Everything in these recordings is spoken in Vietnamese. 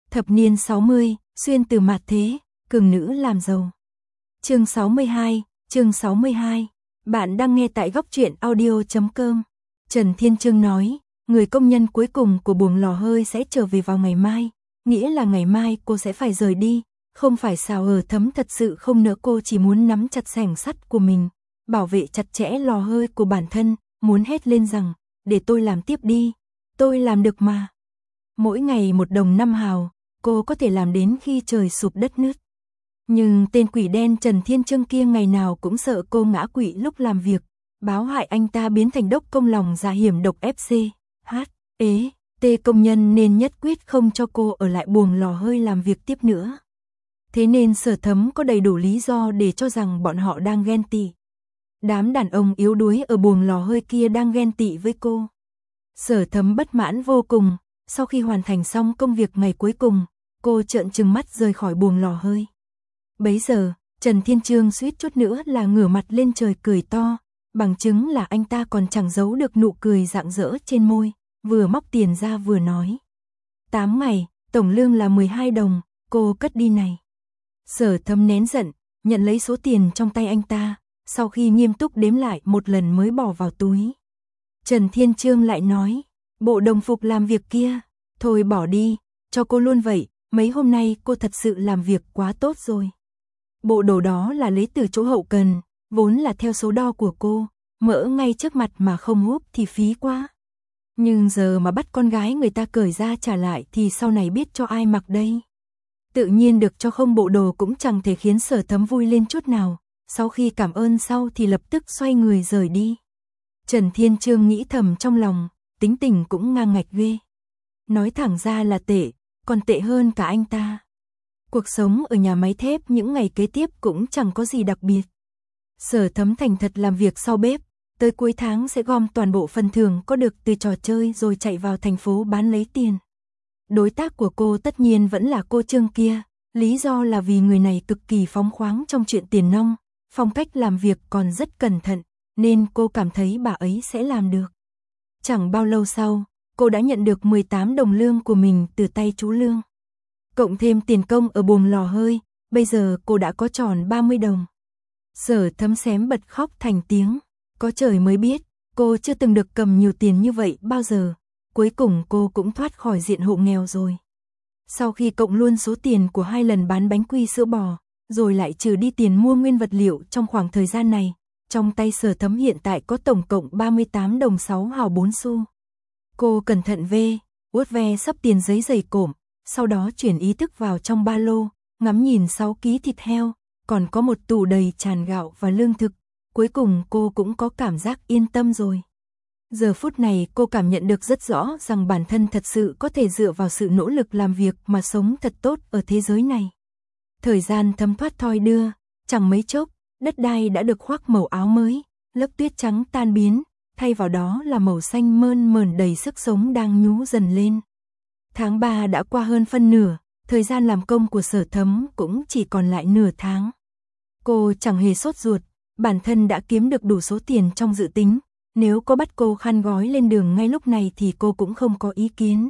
Thập niên 60, xuyên từ mạt thế, cường nữ làm giàu. Chương 62. Bạn đang nghe tại góc truyện audio.com. Trần Thiên Trương nói, người công nhân cuối cùng của buồng lò hơi sẽ trở về vào ngày mai, nghĩa là ngày mai cô sẽ phải rời đi, không phải sao Thấm thật sự không nỡ, cô chỉ muốn nắm chặt xẻng sắt của mình, bảo vệ chặt chẽ lò hơi của bản thân, muốn hét lên rằng, để tôi làm tiếp đi, tôi làm được mà. Mỗi ngày 1 đồng 5 hào, cô có thể làm đến khi trời sụp đất nứt. Nhưng tên quỷ đen Trần Thiên Trương kia ngày nào cũng sợ cô ngã quỵ lúc làm việc, báo hại anh ta biến thành đốc công lòng dạ hiểm độc FC, T công nhân nên nhất quyết không cho cô ở lại buồng lò hơi làm việc tiếp nữa. Thế nên Sở Thấm có đầy đủ lý do để cho rằng bọn họ đang ghen tị. Đám đàn ông yếu đuối ở buồng lò hơi kia đang ghen tị với cô. Sở Thấm bất mãn vô cùng, sau khi hoàn thành xong công việc ngày cuối cùng, cô trợn trừng mắt rời khỏi buồng lò hơi. Bấy giờ, Trần Thiên Trương suýt chút nữa là ngửa mặt lên trời cười to, bằng chứng là anh ta còn chẳng giấu được nụ cười rạng rỡ trên môi, vừa móc tiền ra vừa nói. 8 ngày, tổng lương là 12 đồng, cô cất đi này. Sở Thấm nén giận, nhận lấy số tiền trong tay anh ta, sau khi nghiêm túc đếm lại một lần mới bỏ vào túi. Trần Thiên Trương lại nói, bộ đồng phục làm việc kia, thôi bỏ đi, cho cô luôn vậy, mấy hôm nay cô thật sự làm việc quá tốt rồi. Bộ đồ đó là lấy từ chỗ hậu cần, vốn là theo số đo của cô, mỡ ngay trước mặt mà không húp thì phí quá. Nhưng giờ mà bắt con gái người ta cởi ra trả lại thì sau này biết cho ai mặc đây. Tự nhiên được cho không bộ đồ cũng chẳng thể khiến Sở Thấm vui lên chút nào, sau khi cảm ơn sau thì lập tức xoay người rời đi. Trần Thiên Trương nghĩ thầm trong lòng, tính tình cũng ngang ngạch ghê. Nói thẳng ra là tệ, còn tệ hơn cả anh ta. Cuộc sống ở nhà máy thép những ngày kế tiếp cũng chẳng có gì đặc biệt. Sở Thấm thành thật làm việc sau bếp, tới cuối tháng sẽ gom toàn bộ phần thưởng có được từ trò chơi rồi chạy vào thành phố bán lấy tiền. Đối tác của cô tất nhiên vẫn là cô Trương kia, lý do là vì người này cực kỳ phóng khoáng trong chuyện tiền nong, phong cách làm việc còn rất cẩn thận, nên cô cảm thấy bà ấy sẽ làm được. Chẳng bao lâu sau, cô đã nhận được 18 đồng lương của mình từ tay chú Lương. Cộng thêm tiền công ở buồng lò hơi, bây giờ cô đã có tròn 30 đồng. Sở Thấm xém bật khóc thành tiếng, có trời mới biết, cô chưa từng được cầm nhiều tiền như vậy bao giờ. Cuối cùng cô cũng thoát khỏi diện hộ nghèo rồi. Sau khi cộng luôn số tiền của 2 lần bán bánh quy sữa bò, rồi lại trừ đi tiền mua nguyên vật liệu trong khoảng thời gian này, trong tay Sở Thấm hiện tại có tổng cộng 38 đồng 6 hào 4 xu. Cô cẩn thận vuốt ve sắp tiền giấy dày cộm, sau đó chuyển ý thức vào trong ba lô, ngắm nhìn 6 ký thịt heo, còn có một tủ đầy tràn gạo và lương thực. Cuối cùng cô cũng có cảm giác yên tâm rồi. Giờ phút này cô cảm nhận được rất rõ rằng bản thân thật sự có thể dựa vào sự nỗ lực làm việc mà sống thật tốt ở thế giới này. Thời gian thấm thoát thoi đưa, chẳng mấy chốc, đất đai đã được khoác màu áo mới, lớp tuyết trắng tan biến, thay vào đó là màu xanh mơn mởn đầy sức sống đang nhú dần lên. Tháng 3 đã qua hơn phân nửa, thời gian làm công của Sở Thấm cũng chỉ còn lại nửa tháng. Cô chẳng hề sốt ruột, bản thân đã kiếm được đủ số tiền trong dự tính. Nếu có bắt cô khăn gói lên đường ngay lúc này thì cô cũng không có ý kiến.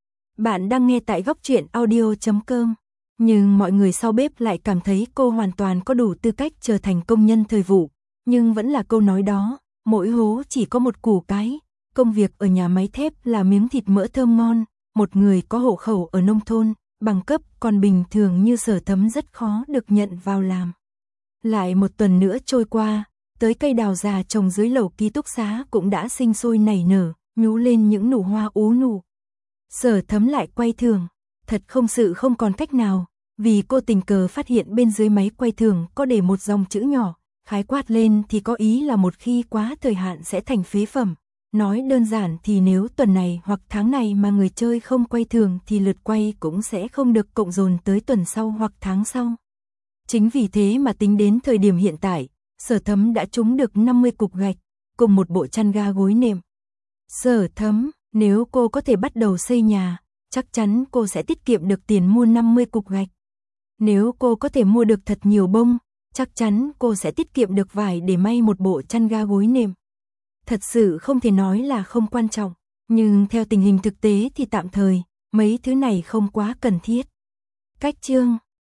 Bạn đang nghe tại góc truyện audio.com. Nhưng mọi người sau bếp lại cảm thấy cô hoàn toàn có đủ tư cách trở thành công nhân thời vụ. Nhưng vẫn là câu nói đó, mỗi hố chỉ có một củ cái. Công việc ở nhà máy thép là miếng thịt mỡ thơm ngon. Một người có hộ khẩu ở nông thôn, bằng cấp còn bình thường như Sở Thấm rất khó được nhận vào làm. Lại một tuần nữa trôi qua. Tới cây đào già trồng dưới lầu ký túc xá cũng đã sinh sôi nảy nở, nhú lên những nụ hoa ú nụ. Sở Thấm lại quay thường, thật không còn cách nào, vì cô tình cờ phát hiện bên dưới máy quay thường có để một dòng chữ nhỏ, khái quát lên thì có ý là một khi quá thời hạn sẽ thành phế phẩm. Nói đơn giản thì nếu tuần này hoặc tháng này mà người chơi không quay thường thì lượt quay cũng sẽ không được cộng dồn tới tuần sau hoặc tháng sau. Chính vì thế mà tính đến thời điểm hiện tại, Sở Thấm đã trúng được 50 cục gạch, cùng một bộ chăn ga gối nệm. Sở Thấm, nếu cô có thể bắt đầu xây nhà, chắc chắn cô sẽ tiết kiệm được tiền mua 50 cục gạch. Nếu cô có thể mua được thật nhiều bông, chắc chắn cô sẽ tiết kiệm được vải để may một bộ chăn ga gối nệm. Thật sự không thể nói là không quan trọng, nhưng theo tình hình thực tế thì tạm thời, mấy thứ này không quá cần thiết. Cách chương